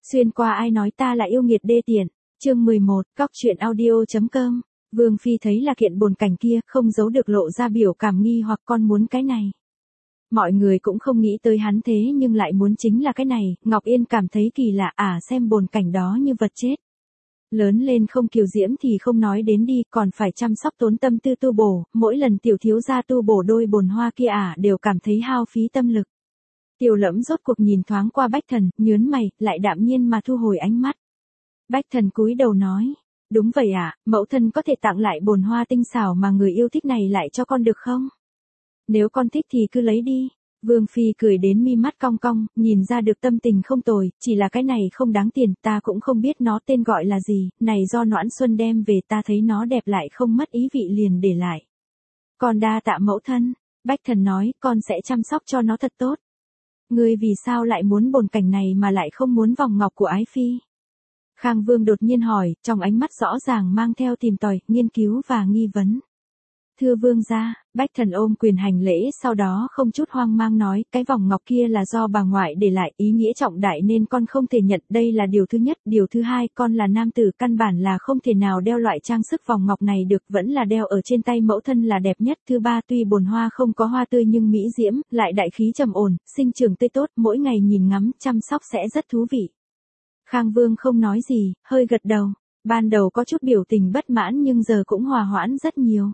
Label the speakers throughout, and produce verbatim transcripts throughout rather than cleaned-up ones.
Speaker 1: Xuyên qua ai nói ta là yêu nghiệt đê tiện. Chương mười một, Cóc truyện audio.com. Vương Phi thấy là kiện bồn cảnh kia, không giấu được lộ ra biểu cảm nghi hoặc con muốn cái này. Mọi người cũng không nghĩ tới hắn thế nhưng lại muốn chính là cái này, Ngọc Yên cảm thấy kỳ lạ à xem bồn cảnh đó như vật chết. Lớn lên không kiều diễm thì không nói đến đi, còn phải chăm sóc tốn tâm tư tu bổ, mỗi lần tiểu thiếu gia tu bổ đôi bồn hoa kia à đều cảm thấy hao phí tâm lực. Tiểu Lẫm rốt cuộc nhìn thoáng qua Bách Thần, nhớn mày, lại đạm nhiên mà thu hồi ánh mắt. Bách Thần cúi đầu nói, đúng vậy ạ, à, mẫu thân có thể tặng lại bồn hoa tinh xảo mà người yêu thích này lại cho con được không? Nếu con thích thì cứ lấy đi. Vương Phi cười đến mi mắt cong cong, nhìn ra được tâm tình không tồi, chỉ là cái này không đáng tiền, ta cũng không biết nó tên gọi là gì, này do Noãn Xuân đem về ta thấy nó đẹp lại không mất ý vị liền để lại. Con đa tạ mẫu thân, Bách Thần nói, con sẽ chăm sóc cho nó thật tốt. Ngươi vì sao lại muốn bồn cảnh này mà lại không muốn vòng ngọc của Ái Phi? Khang Vương đột nhiên hỏi, trong ánh mắt rõ ràng mang theo tìm tòi, nghiên cứu và nghi vấn. Thưa vương gia, Bách Thần ôm quyền hành lễ sau đó không chút hoang mang nói, cái vòng ngọc kia là do bà ngoại để lại, ý nghĩa trọng đại nên con không thể nhận, đây là điều thứ nhất, điều thứ hai, con là nam tử, căn bản là không thể nào đeo loại trang sức vòng ngọc này được, vẫn là đeo ở trên tay mẫu thân là đẹp nhất, thứ ba tuy bồn hoa không có hoa tươi nhưng mỹ diễm, lại đại khí trầm ổn, sinh trưởng tươi tốt, mỗi ngày nhìn ngắm, chăm sóc sẽ rất thú vị. Khang Vương không nói gì, hơi gật đầu, ban đầu có chút biểu tình bất mãn nhưng giờ cũng hòa hoãn rất nhiều.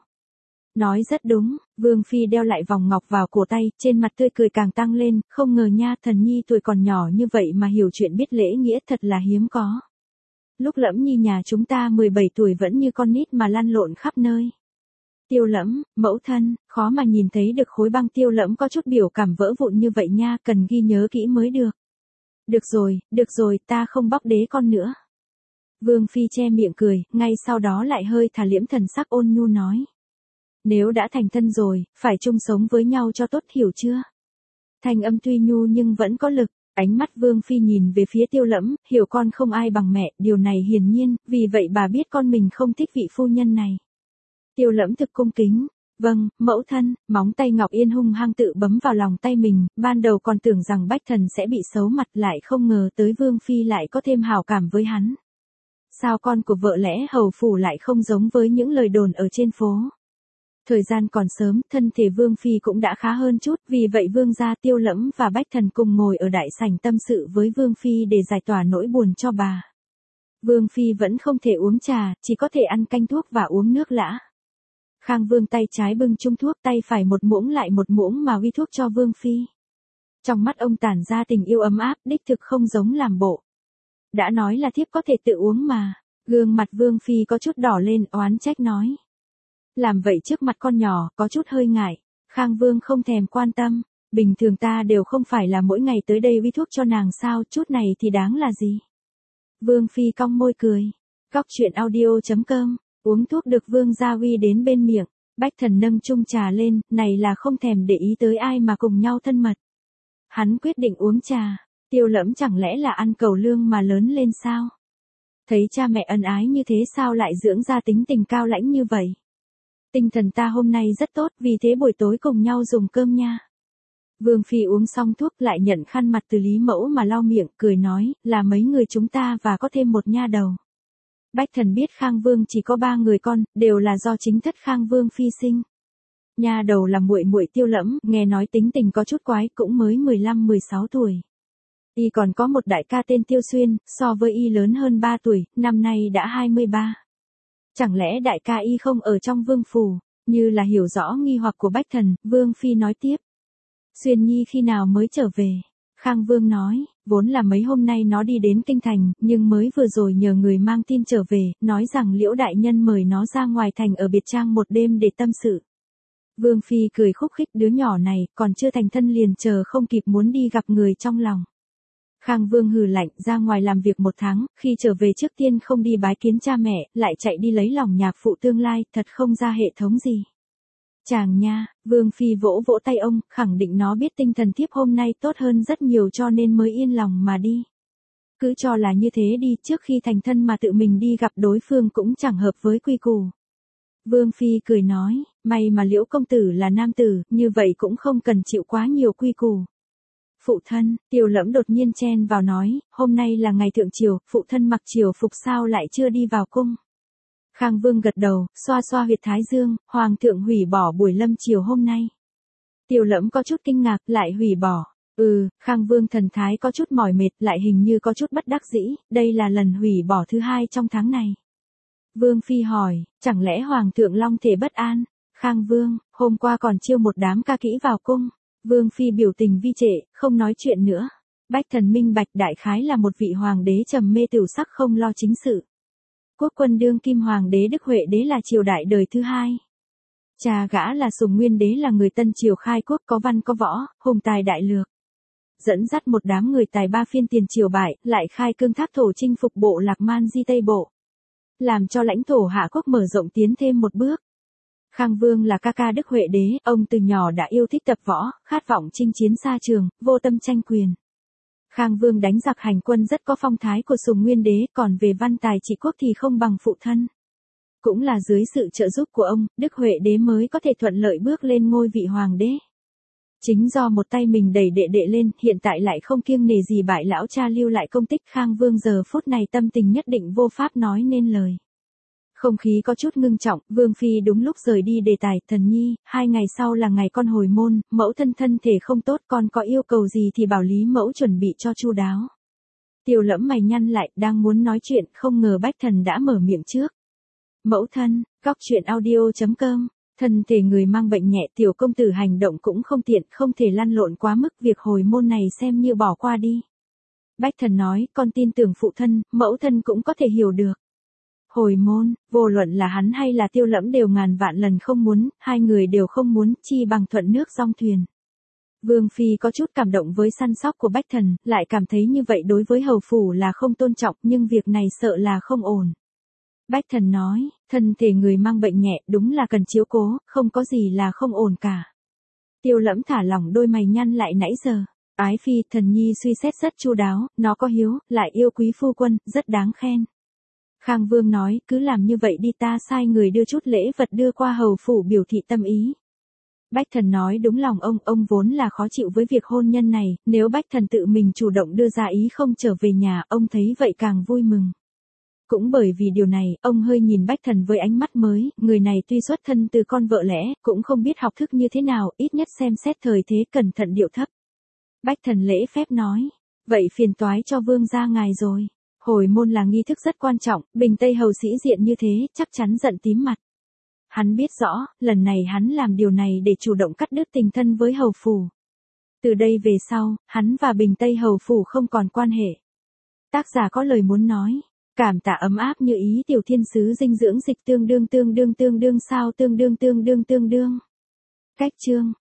Speaker 1: Nói rất đúng, Vương Phi đeo lại vòng ngọc vào cổ tay, trên mặt tươi cười càng tăng lên, không ngờ nha, Thần Nhi tuổi còn nhỏ như vậy mà hiểu chuyện biết lễ nghĩa thật là hiếm có. Lúc Lẫm Nhi nhà chúng ta mười bảy tuổi vẫn như con nít mà lăn lộn khắp nơi. Tiêu Lẫm, mẫu thân, khó mà nhìn thấy được khối băng Tiêu Lẫm có chút biểu cảm vỡ vụn như vậy nha, cần ghi nhớ kỹ mới được. Được rồi, được rồi, ta không bóc đế con nữa. Vương Phi che miệng cười, ngay sau đó lại hơi thả liễm thần sắc ôn nhu nói. Nếu đã thành thân rồi, phải chung sống với nhau cho tốt, hiểu chưa? Thanh âm tuy nhu nhưng vẫn có lực, ánh mắt Vương Phi nhìn về phía Tiêu Lẫm, hiểu con không ai bằng mẹ, điều này hiển nhiên, vì vậy bà biết con mình không thích vị phu nhân này. Tiêu Lẫm thực cung kính, vâng, mẫu thân, móng tay Ngọc Yên hung hăng tự bấm vào lòng tay mình, ban đầu còn tưởng rằng Bách Thần sẽ bị xấu mặt lại không ngờ tới Vương Phi lại có thêm hảo cảm với hắn. Sao con của vợ lẽ hầu phủ lại không giống với những lời đồn ở trên phố? Thời gian còn sớm, thân thể Vương Phi cũng đã khá hơn chút, vì vậy Vương gia Tiêu Lẫm và Bách Thần cùng ngồi ở đại sảnh tâm sự với Vương Phi để giải tỏa nỗi buồn cho bà. Vương Phi vẫn không thể uống trà, chỉ có thể ăn canh thuốc và uống nước lã. Khang Vương tay trái bưng chung thuốc, tay phải một muỗng lại một muỗng mà uy thuốc cho Vương Phi. Trong mắt ông tản ra tình yêu ấm áp, đích thực không giống làm bộ. Đã nói là thiếp có thể tự uống mà, gương mặt Vương Phi có chút đỏ lên, oán trách nói. Làm vậy trước mặt con nhỏ, có chút hơi ngại. Khang Vương không thèm quan tâm, bình thường ta đều không phải là mỗi ngày tới đây uy thuốc cho nàng sao, chút này thì đáng là gì. Vương Phi cong môi cười. Cóc truyện audio.com, uống thuốc được Vương gia uy đến bên miệng, Bách Thần nâng chung trà lên, này là không thèm để ý tới ai mà cùng nhau thân mật. Hắn quyết định uống trà, Tiêu Lẫm chẳng lẽ là ăn cầu lương mà lớn lên sao? Thấy cha mẹ ân ái như thế sao lại dưỡng ra tính tình cao lãnh như vậy? Tinh thần ta hôm nay rất tốt, vì thế buổi tối cùng nhau dùng cơm nha. Vương Phi uống xong thuốc lại nhận khăn mặt từ Lý Mẫu mà lau miệng, cười nói, là mấy người chúng ta và có thêm một nha đầu. Bách Thần biết Khang Vương chỉ có ba người con, đều là do chính thất Khang Vương Phi sinh. Nha đầu là muội muội Tiêu Lẫm, nghe nói tính tình có chút quái, cũng mới mười lăm mười sáu tuổi. Y còn có một đại ca tên Tiêu Xuyên, so với Y lớn hơn ba tuổi, năm nay đã hai mươi ba. Chẳng lẽ đại ca Y không ở trong vương phủ? Như là hiểu rõ nghi hoặc của Bách Thần, Vương Phi nói tiếp. Xuyên Nhi khi nào mới trở về? Khang Vương nói, vốn là mấy hôm nay nó đi đến kinh thành, nhưng mới vừa rồi nhờ người mang tin trở về, nói rằng Liễu đại nhân mời nó ra ngoài thành ở biệt trang một đêm để tâm sự. Vương Phi cười khúc khích, đứa nhỏ này, còn chưa thành thân liền chờ không kịp muốn đi gặp người trong lòng. Khang Vương hừ lạnh, ra ngoài làm việc một tháng, khi trở về trước tiên không đi bái kiến cha mẹ, lại chạy đi lấy lòng nhạc phụ tương lai, thật không ra hệ thống gì. Chàng nha, Vương Phi vỗ vỗ tay ông, khẳng định nó biết tinh thần thiếp hôm nay tốt hơn rất nhiều cho nên mới yên lòng mà đi. Cứ cho là như thế đi, trước khi thành thân mà tự mình đi gặp đối phương cũng chẳng hợp với quy củ. Vương Phi cười nói, may mà Liễu công tử là nam tử, như vậy cũng không cần chịu quá nhiều quy củ. Phụ thân, Tiêu Lẫm đột nhiên chen vào nói, hôm nay là ngày thượng triều, phụ thân mặc triều phục sao lại chưa đi vào cung. Khang Vương gật đầu, xoa xoa huyệt thái dương, hoàng thượng hủy bỏ buổi lâm triều hôm nay. Tiêu Lẫm có chút kinh ngạc, lại hủy bỏ. Ừ, Khang Vương thần thái có chút mỏi mệt, lại hình như có chút bất đắc dĩ, đây là lần hủy bỏ thứ hai trong tháng này. Vương Phi hỏi, chẳng lẽ Hoàng thượng long thể bất an? Khang Vương, hôm qua còn chiêu một đám ca kỹ vào cung. Vương Phi biểu tình vi trệ, không nói chuyện nữa. Bách Thần minh bạch đại khái là một vị hoàng đế trầm mê tửu sắc không lo chính sự. Quốc quân đương kim hoàng đế Đức Huệ đế là triều đại đời thứ hai. Cha gã là Sùng Nguyên đế là người tân triều khai quốc có văn có võ, hùng tài đại lược. Dẫn dắt một đám người tài ba phiên tiền triều bại, lại khai cương thác thổ chinh phục bộ Lạc Man Di Tây Bộ. Làm cho lãnh thổ Hạ quốc mở rộng tiến thêm một bước. Khang Vương là ca ca Đức Huệ đế, ông từ nhỏ đã yêu thích tập võ, khát vọng chinh chiến xa trường, vô tâm tranh quyền. Khang Vương đánh giặc hành quân rất có phong thái của Sùng Nguyên đế, còn về văn tài trị quốc thì không bằng phụ thân. Cũng là dưới sự trợ giúp của ông, Đức Huệ đế mới có thể thuận lợi bước lên ngôi vị hoàng đế. Chính do một tay mình đẩy đệ đệ lên, hiện tại lại không kiêng nể gì bại lão cha lưu lại công tích. Khang Vương giờ phút này tâm tình nhất định vô pháp nói nên lời. Không khí có chút ngưng trọng, Vương Phi đúng lúc rời đi đề tài, Thần Nhi, hai ngày sau là ngày con hồi môn, mẫu thân thân thể không tốt, con có yêu cầu gì thì bảo Lý mẫu chuẩn bị cho chu đáo. Tiêu Lẫm mày nhăn lại, đang muốn nói chuyện, không ngờ Bách Thần đã mở miệng trước. Mẫu thân, góc truyện audio chấm com. Thân thể người mang bệnh nhẹ, tiểu công tử hành động cũng không tiện, không thể lăn lộn quá mức, việc hồi môn này xem như bỏ qua đi. Bách Thần nói, con tin tưởng phụ thân, mẫu thân cũng có thể hiểu được. Hồi môn, vô luận là hắn hay là Tiêu Lẫm đều ngàn vạn lần không muốn, hai người đều không muốn, chi bằng thuận nước dong thuyền. Vương Phi có chút cảm động với săn sóc của Bách Thần, lại cảm thấy như vậy đối với hầu phủ là không tôn trọng, nhưng việc này sợ là không ổn. Bách Thần nói, thân thể người mang bệnh nhẹ đúng là cần chiếu cố, không có gì là không ổn cả. Tiêu Lẫm thả lỏng đôi mày nhăn lại nãy giờ. Ái Phi, Thần Nhi suy xét rất chu đáo, nó có hiếu, lại yêu quý phu quân, rất đáng khen. Khang Vương nói, cứ làm như vậy đi, ta sai người đưa chút lễ vật đưa qua hầu phủ biểu thị tâm ý. Bách Thần nói đúng lòng ông, ông vốn là khó chịu với việc hôn nhân này, nếu Bách Thần tự mình chủ động đưa ra ý không trở về nhà, ông thấy vậy càng vui mừng. Cũng bởi vì điều này, ông hơi nhìn Bách Thần với ánh mắt mới, người này tuy xuất thân từ con vợ lẽ, cũng không biết học thức như thế nào, ít nhất xem xét thời thế cẩn thận điệu thấp. Bách Thần lễ phép nói, vậy phiền toái cho vương gia ngài rồi. Hồi môn là nghi thức rất quan trọng, Bình Tây hầu sĩ diện như thế, chắc chắn giận tím mặt. Hắn biết rõ, lần này hắn làm điều này để chủ động cắt đứt tình thân với hầu phủ. Từ đây về sau, hắn và Bình Tây hầu phủ không còn quan hệ. Tác giả có lời muốn nói. Cảm tạ ấm áp như ý tiểu thiên sứ dinh dưỡng dịch tương đương tương đương tương đương sao tương đương tương đương tương đương. Cách chương